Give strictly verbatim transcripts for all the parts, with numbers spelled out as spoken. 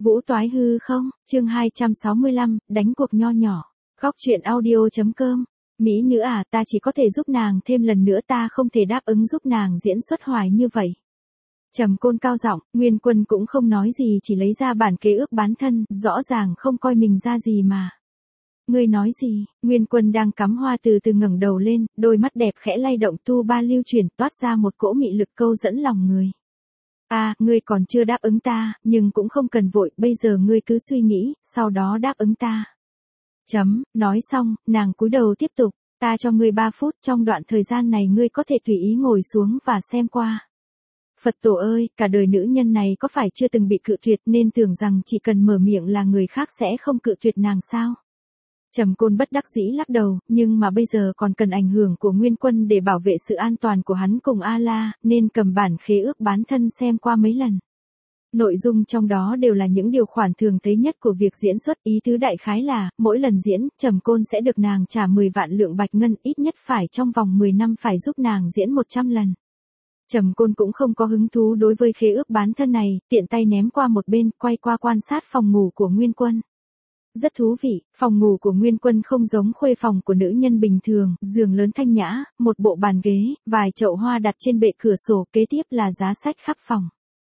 Vũ toái hư không, chương hai trăm sáu mươi lăm, đánh cuộc nho nhỏ. Góc truyện audio.com. Mỹ nữ à, ta chỉ có thể giúp nàng thêm lần nữa, ta không thể đáp ứng giúp nàng diễn xuất hoài như vậy. Trầm Côn cao giọng, Nguyên Quân cũng không nói gì, chỉ lấy ra bản kế ước bán thân, rõ ràng không coi mình ra gì mà. Ngươi nói gì? Nguyên Quân đang cắm hoa từ từ ngẩng đầu lên, đôi mắt đẹp khẽ lay động, tu ba lưu chuyển, toát ra một cỗ mị lực câu dẫn lòng người. À, ngươi còn chưa đáp ứng ta, nhưng cũng không cần vội, bây giờ ngươi cứ suy nghĩ, sau đó đáp ứng ta. Chấm, nói xong, nàng cúi đầu tiếp tục, ta cho ngươi ba phút, trong đoạn thời gian này ngươi có thể tùy ý ngồi xuống và xem qua. Phật tổ ơi, cả đời nữ nhân này có phải chưa từng bị cự tuyệt nên tưởng rằng chỉ cần mở miệng là người khác sẽ không cự tuyệt nàng sao? Trầm Côn bất đắc dĩ lắc đầu, nhưng mà bây giờ còn cần ảnh hưởng của Nguyên Quân để bảo vệ sự an toàn của hắn cùng A-la, nên cầm bản khế ước bán thân xem qua mấy lần. Nội dung trong đó đều là những điều khoản thường thấy nhất của việc diễn xuất, ý tứ đại khái là, mỗi lần diễn, Trầm Côn sẽ được nàng trả mười vạn lượng bạch ngân, ít nhất phải trong vòng mười năm phải giúp nàng diễn một trăm lần. Trầm Côn cũng không có hứng thú đối với khế ước bán thân này, tiện tay ném qua một bên, quay qua quan sát phòng ngủ của Nguyên Quân. Rất thú vị, phòng ngủ của Nguyên Quân không giống khuê phòng của nữ nhân bình thường, giường lớn thanh nhã, một bộ bàn ghế, vài chậu hoa đặt trên bệ cửa sổ, kế tiếp là giá sách khắp phòng.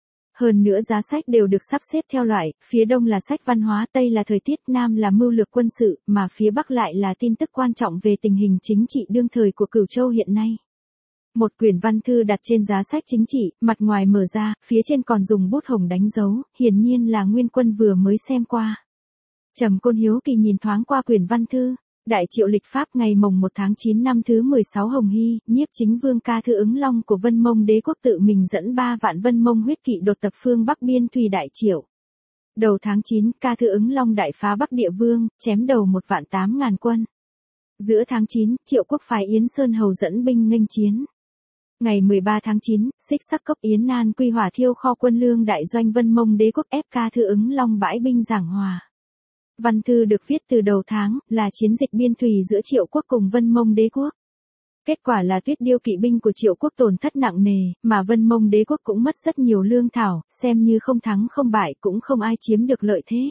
Hơn nữa giá sách đều được sắp xếp theo loại, phía đông là sách văn hóa, tây là thời tiết, nam là mưu lược quân sự, mà phía bắc lại là tin tức quan trọng về tình hình chính trị đương thời của Cửu Châu hiện nay. Một quyển văn thư đặt trên giá sách chính trị, mặt ngoài mở ra, phía trên còn dùng bút hồng đánh dấu, hiển nhiên là Nguyên Quân vừa mới xem qua. Trầm Côn hiếu kỳ nhìn thoáng qua quyển văn thư, Đại Triệu lịch Pháp ngày mồng một tháng chín năm thứ mười sáu Hồng Hy, Nhiếp Chính Vương Ca Thư Ứng Long của Vân Mông Đế quốc tự mình dẫn ba vạn Vân Mông huyết kỵ đột tập phương Bắc biên thùy Đại Triệu. Đầu tháng chín, Ca Thư Ứng Long đại phá Bắc Địa Vương, chém đầu một vạn tám ngàn quân. Giữa tháng chín, Triệu quốc phái Yến Sơn Hầu dẫn binh nghênh chiến. Ngày mười ba tháng chín, Xích Sắc Cốc Yến Nan quy hỏa thiêu kho quân lương đại doanh Vân Mông Đế quốc, ép Ca Thư Ứng Long bãi binh giảng hòa. Văn thư được viết từ đầu tháng, là chiến dịch biên thùy giữa Triệu quốc cùng Vân Mông Đế quốc. Kết quả là Tuyết Điêu kỵ binh của Triệu quốc tổn thất nặng nề, mà Vân Mông Đế quốc cũng mất rất nhiều lương thảo, xem như không thắng không bại, cũng không ai chiếm được lợi thế.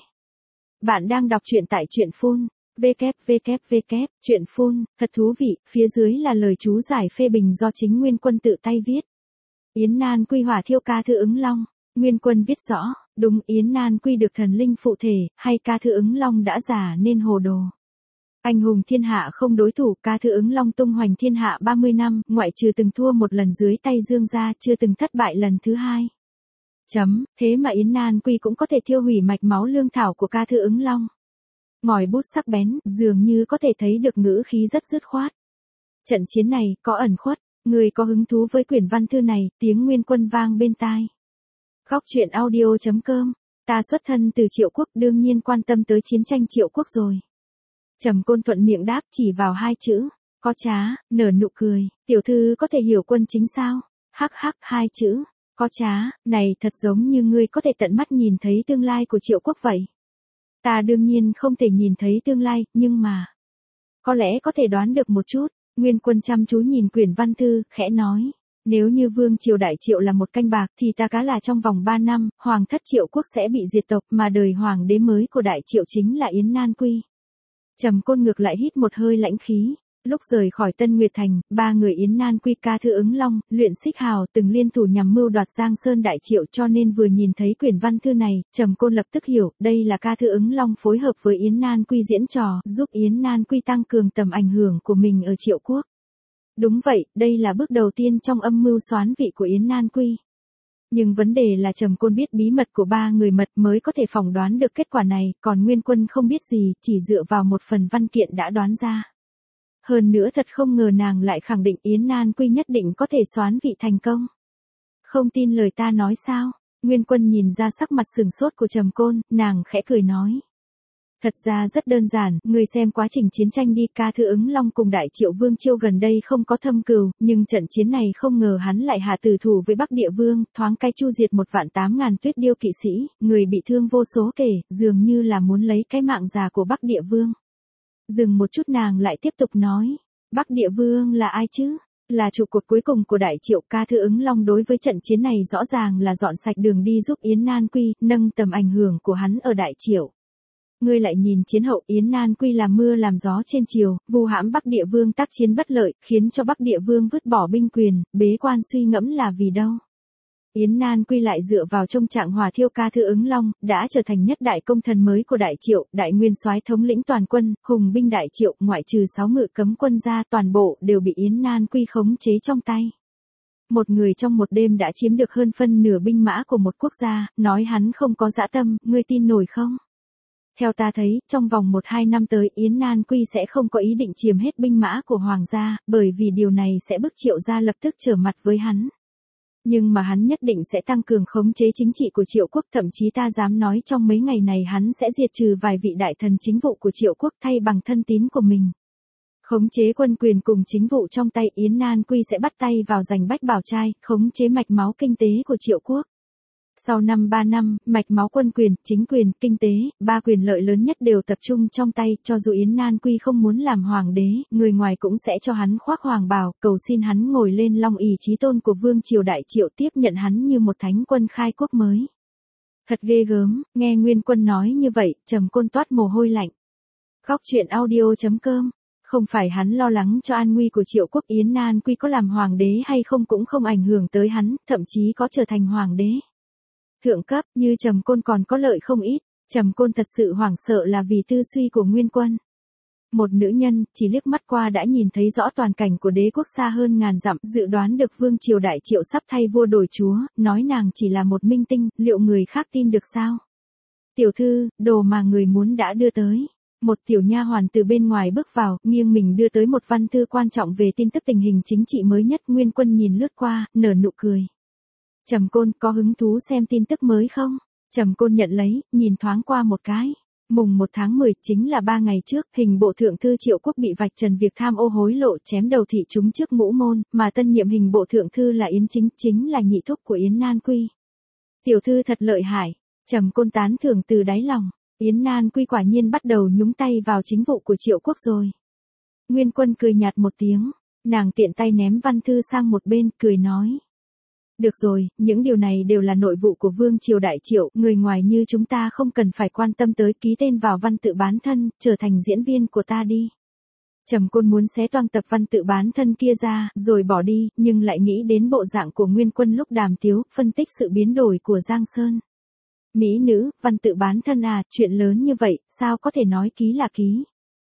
Bạn đang đọc truyện tại truyện phun, www, truyện phun, thật thú vị, phía dưới là lời chú giải phê bình do chính Nguyên Quân tự tay viết. Yến Nan quy hỏa thiêu Ca Thư Ứng Long. Nguyên Quân viết rõ, đúng, Yến Nan quy được thần linh phụ thể, hay Ca Thư Ứng Long đã già nên hồ đồ. Anh hùng thiên hạ không đối thủ, Ca Thư Ứng Long tung hoành thiên hạ ba mươi năm, ngoại trừ từng thua một lần dưới tay Dương gia, chưa từng thất bại lần thứ hai. Chấm, thế mà Yến Nan quy cũng có thể thiêu hủy mạch máu lương thảo của Ca Thư Ứng Long. Ngòi bút sắc bén, dường như có thể thấy được ngữ khí rất dứt khoát. Trận chiến này, có ẩn khuất, người có hứng thú với quyển văn thư này, tiếng Nguyên Quân vang bên tai. Góc truyện audio.com, ta xuất thân từ Triệu quốc, đương nhiên quan tâm tới chiến tranh Triệu quốc rồi. Trầm Côn thuận miệng đáp, chỉ vào hai chữ, có trá, nở nụ cười, tiểu thư có thể hiểu quân chính sao? Hắc hắc, hai chữ, có trá, này thật giống như ngươi có thể tận mắt nhìn thấy tương lai của Triệu quốc vậy. Ta đương nhiên không thể nhìn thấy tương lai, nhưng mà, có lẽ có thể đoán được một chút. Nguyên Quân chăm chú nhìn quyển văn thư, khẽ nói. Nếu như Vương Triều Đại Triệu là một canh bạc thì ta cá là trong vòng ba năm, Hoàng thất Triệu quốc sẽ bị diệt tộc, mà đời Hoàng đế mới của Đại Triệu chính là Yến Nan quy. Trầm Côn ngược lại hít một hơi lãnh khí. Lúc rời khỏi Tân Nguyệt Thành, ba người Yến Nan quy, Ca Thư Ứng Long, Luyện Xích Hào từng liên thủ nhằm mưu đoạt Giang Sơn Đại Triệu, cho nên vừa nhìn thấy quyển văn thư này, Trầm Côn lập tức hiểu, đây là Ca Thư Ứng Long phối hợp với Yến Nan quy diễn trò, giúp Yến Nan quy tăng cường tầm ảnh hưởng của mình ở Triệu quốc. Đúng vậy, đây là bước đầu tiên trong âm mưu soán vị của Yến Nan quy. Nhưng vấn đề là Trầm Côn biết bí mật của ba người mật mới có thể phỏng đoán được kết quả này, còn Nguyên Quân không biết gì, chỉ dựa vào một phần văn kiện đã đoán ra. Hơn nữa thật không ngờ nàng lại khẳng định Yến Nan quy nhất định có thể soán vị thành công. Không tin lời ta nói sao? Nguyên Quân nhìn ra sắc mặt sừng sốt của Trầm Côn, nàng khẽ cười nói. Thật ra rất đơn giản, người xem quá trình chiến tranh đi, Ca Thư Ứng Long cùng Đại Triệu Vương Chiêu gần đây không có thâm cừu, nhưng trận chiến này không ngờ hắn lại hạ tử thủ với Bắc Địa Vương, thoáng cái chu diệt một vạn tám ngàn Tuyết Điêu kỵ sĩ, người bị thương vô số kể, dường như là muốn lấy cái mạng già của Bắc Địa Vương. Dừng một chút nàng lại tiếp tục nói, Bắc Địa Vương là ai chứ? Là trụ cột cuối cùng của Đại Triệu, Ca Thư Ứng Long đối với trận chiến này rõ ràng là dọn sạch đường đi giúp Yến Nan Quy, nâng tầm ảnh hưởng của hắn ở Đại Triệu. Ngươi lại nhìn chiến hậu, Yến Nan Quy làm mưa làm gió trên triều, vu hãm Bắc Địa Vương tác chiến bất lợi, khiến cho Bắc Địa Vương vứt bỏ binh quyền, bế quan suy ngẫm là vì đâu. Yến Nan Quy lại dựa vào trong trạng hỏa thiêu Ca Thư Ứng Long, đã trở thành nhất đại công thần mới của Đại Triệu, đại nguyên soái thống lĩnh toàn quân, hùng binh Đại Triệu, ngoại trừ sáu ngự cấm quân ra, toàn bộ đều bị Yến Nan Quy khống chế trong tay. Một người trong một đêm đã chiếm được hơn phân nửa binh mã của một quốc gia, nói hắn không có dã tâm, ngươi tin nổi không? Theo ta thấy, trong vòng một hai năm tới, Yến Nan Quy sẽ không có ý định chiếm hết binh mã của hoàng gia, bởi vì điều này sẽ bức Triệu gia lập tức trở mặt với hắn. Nhưng mà hắn nhất định sẽ tăng cường khống chế chính trị của Triệu quốc, thậm chí ta dám nói trong mấy ngày này hắn sẽ diệt trừ vài vị đại thần chính vụ của Triệu quốc thay bằng thân tín của mình. Khống chế quân quyền cùng chính vụ trong tay, Yến Nan Quy sẽ bắt tay vào giành Bách Bảo Trai, khống chế mạch máu kinh tế của Triệu quốc. Sau năm ba năm, mạch máu quân quyền, chính quyền, kinh tế, ba quyền lợi lớn nhất đều tập trung trong tay, cho dù Yến Nan Quy không muốn làm hoàng đế, người ngoài cũng sẽ cho hắn khoác hoàng bào, cầu xin hắn ngồi lên long ỷ chí tôn của vương triều Đại Triệu, tiếp nhận hắn như một thánh quân khai quốc mới. Thật ghê gớm, nghe Nguyên Quân nói như vậy, Trầm Côn toát mồ hôi lạnh. Góc truyện audio chấm com. Không phải hắn lo lắng cho an nguy của Triệu quốc, Yến Nan Quy có làm hoàng đế hay không cũng không ảnh hưởng tới hắn, thậm chí có trở thành hoàng đế thượng cấp, như Trầm Côn còn có lợi không ít. Trầm Côn thật sự hoảng sợ là vì tư suy của Nguyên Quân. Một nữ nhân, chỉ liếc mắt qua đã nhìn thấy rõ toàn cảnh của đế quốc xa hơn ngàn dặm, dự đoán được vương triều Đại Triệu sắp thay vua đổi chúa, nói nàng chỉ là một minh tinh, liệu người khác tin được sao? Tiểu thư, đồ mà người muốn đã đưa tới. Một tiểu nha hoàn từ bên ngoài bước vào, nghiêng mình đưa tới một văn thư quan trọng về tin tức tình hình chính trị mới nhất. Nguyên Quân nhìn lướt qua, nở nụ cười. Trầm Côn, có hứng thú xem tin tức mới không? Trầm Côn nhận lấy, nhìn thoáng qua một cái. Mùng một tháng mười, chính là ba ngày trước, hình bộ thượng thư Triệu quốc bị vạch trần việc tham ô hối lộ, chém đầu thị chúng trước ngũ môn, mà tân nhiệm hình bộ thượng thư là Yến Chính, chính là nhị thúc của Yến Nan Quy. Tiểu thư thật lợi hại. Trầm Côn tán thưởng từ đáy lòng. Yến Nan Quy quả nhiên bắt đầu nhúng tay vào chính vụ của Triệu quốc rồi. Nguyên Quân cười nhạt một tiếng, nàng tiện tay ném văn thư sang một bên, cười nói. Được rồi, những điều này đều là nội vụ của vương triều Đại Triệu, người ngoài như chúng ta không cần phải quan tâm tới, ký tên vào văn tự bán thân, trở thành diễn viên của ta đi. Trầm Côn muốn xé toang tập văn tự bán thân kia ra, rồi bỏ đi, nhưng lại nghĩ đến bộ dạng của Nguyên Quân lúc đàm tiếu, phân tích sự biến đổi của Giang Sơn. Mỹ nữ, văn tự bán thân à, chuyện lớn như vậy, sao có thể nói ký là ký.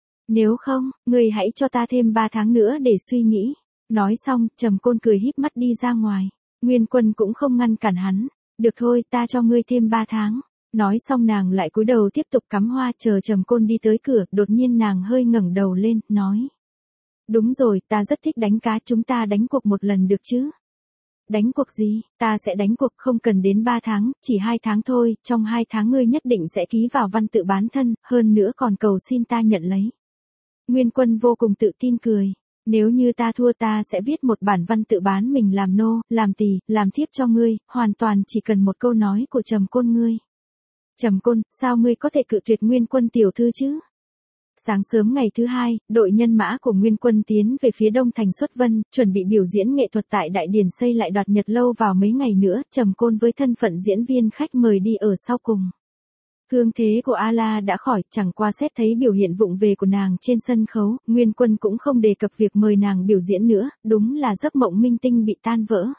Nếu không, người hãy cho ta thêm ba tháng nữa để suy nghĩ. Nói xong, Trầm Côn cười híp mắt đi ra ngoài. Nguyên Quân cũng không ngăn cản hắn. Được thôi, ta cho ngươi thêm ba tháng. Nói xong nàng lại cúi đầu tiếp tục cắm hoa, chờ Trầm Côn đi tới cửa, đột nhiên nàng hơi ngẩng đầu lên, nói. Đúng rồi, ta rất thích đánh cá, chúng ta đánh cuộc một lần được chứ? Đánh cuộc gì? Ta sẽ đánh cuộc, không cần đến ba tháng, chỉ hai tháng thôi, trong hai tháng ngươi nhất định sẽ ký vào văn tự bán thân, hơn nữa còn cầu xin ta nhận lấy. Nguyên Quân vô cùng tự tin cười. Nếu như ta thua ta sẽ viết một bản văn tự bán mình làm nô, làm tỳ, làm thiếp cho ngươi, hoàn toàn chỉ cần một câu nói của Trầm Côn ngươi. Trầm Côn, sao ngươi có thể cự tuyệt Nguyên Quân tiểu thư chứ? Sáng sớm ngày thứ hai, đội nhân mã của Nguyên Quân tiến về phía đông thành Xuất Vân, chuẩn bị biểu diễn nghệ thuật tại Đại Điển xây lại Đoạt Nhật lâu vào mấy ngày nữa, Trầm Côn với thân phận diễn viên khách mời đi ở sau cùng. Cương thế của A-la đã khỏi, chẳng qua xét thấy biểu hiện vụng về của nàng trên sân khấu, Nguyên Quân cũng không đề cập việc mời nàng biểu diễn nữa, đúng là giấc mộng minh tinh bị tan vỡ.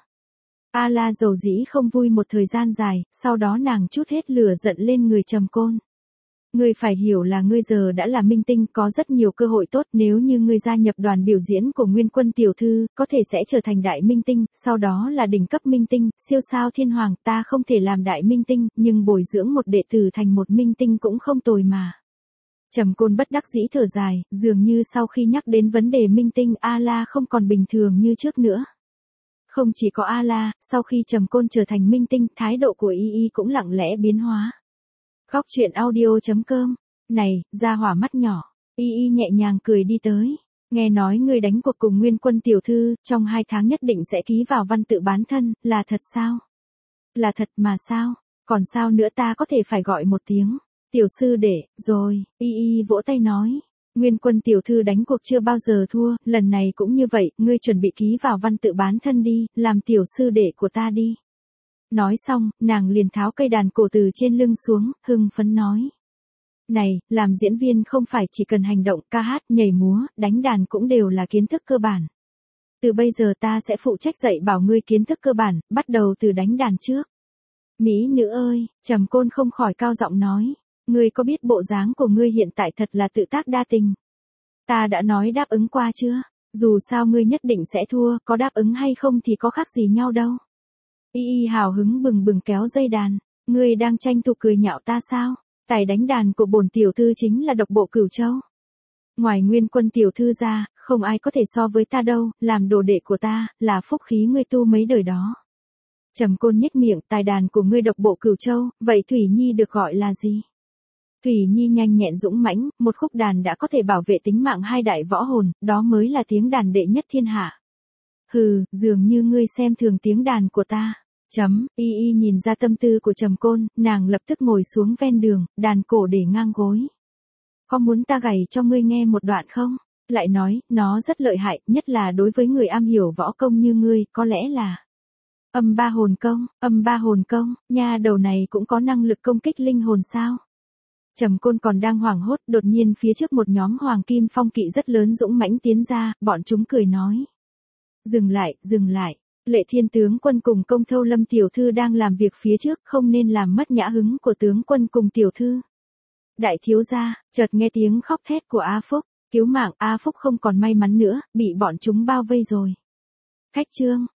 A-la dầu dĩ không vui một thời gian dài, sau đó nàng trút hết lửa giận lên người Trầm Côn. Ngươi phải hiểu là ngươi giờ đã là minh tinh, có rất nhiều cơ hội tốt, nếu như ngươi gia nhập đoàn biểu diễn của Nguyên Quân tiểu thư, có thể sẽ trở thành đại minh tinh, sau đó là đỉnh cấp minh tinh, siêu sao thiên hoàng, ta không thể làm đại minh tinh, nhưng bồi dưỡng một đệ tử thành một minh tinh cũng không tồi mà. Trầm Côn bất đắc dĩ thở dài, dường như sau khi nhắc đến vấn đề minh tinh, A-la không còn bình thường như trước nữa. Không chỉ có A-la, sau khi Trầm Côn trở thành minh tinh, thái độ của Y Y cũng lặng lẽ biến hóa. Góc truyện audio chấm com. Này, ra hỏa mắt nhỏ. Y Y nhẹ nhàng cười đi tới. Nghe nói ngươi đánh cuộc cùng Nguyên Quân tiểu thư, trong hai tháng nhất định sẽ ký vào văn tự bán thân, là thật sao? Là thật mà sao? Còn sao nữa, ta có thể phải gọi một tiếng tiểu sư đệ, rồi. Y Y vỗ tay nói. Nguyên Quân tiểu thư đánh cuộc chưa bao giờ thua, lần này cũng như vậy, ngươi chuẩn bị ký vào văn tự bán thân đi, làm tiểu sư đệ của ta đi. Nói xong, nàng liền tháo cây đàn cổ từ trên lưng xuống, hưng phấn nói. Này, làm diễn viên không phải chỉ cần hành động, ca hát, nhảy múa, đánh đàn cũng đều là kiến thức cơ bản. Từ bây giờ ta sẽ phụ trách dạy bảo ngươi kiến thức cơ bản, bắt đầu từ đánh đàn trước. Mỹ nữ ơi, Trầm Côn không khỏi cao giọng nói. Ngươi có biết bộ dáng của ngươi hiện tại thật là tự tác đa tình. Ta đã nói đáp ứng qua chưa? Dù sao ngươi nhất định sẽ thua, có đáp ứng hay không thì có khác gì nhau đâu. Y y hào hứng bừng bừng kéo dây đàn. Ngươi đang tranh thủ cười nhạo ta sao? Tài đánh đàn của bổn tiểu thư chính là độc bộ Cửu Châu. Ngoài Nguyên Quân tiểu thư ra, không ai có thể so với ta đâu, làm đồ đệ của ta, là phúc khí ngươi tu mấy đời đó. Trầm Côn nhếch miệng, tài đàn của ngươi độc bộ Cửu Châu, vậy Thủy Nhi được gọi là gì? Thủy Nhi nhanh nhẹn dũng mãnh, một khúc đàn đã có thể bảo vệ tính mạng hai đại võ hồn, đó mới là tiếng đàn đệ nhất thiên hạ. Hừ, dường như ngươi xem thường tiếng đàn của ta. Chấm, y y nhìn ra tâm tư của Trầm Côn, nàng lập tức ngồi xuống ven đường, đàn cổ để ngang gối. Có muốn ta gảy cho ngươi nghe một đoạn không? Lại nói, nó rất lợi hại, nhất là đối với người am hiểu võ công như ngươi, có lẽ là âm ba hồn công, âm ba hồn công, nha đầu này cũng có năng lực công kích linh hồn sao? Trầm Côn còn đang hoảng hốt, đột nhiên phía trước một nhóm hoàng kim phong kỵ rất lớn dũng mãnh tiến ra, bọn chúng cười nói. Dừng lại, dừng lại, Lệ Thiên tướng quân cùng Công Thâu Lâm tiểu thư đang làm việc phía trước, không nên làm mất nhã hứng của tướng quân cùng tiểu thư. Đại thiếu gia, chợt nghe tiếng khóc thét của A Phúc, cứu mạng, A Phúc không còn may mắn nữa, bị bọn chúng bao vây rồi. Khách trương,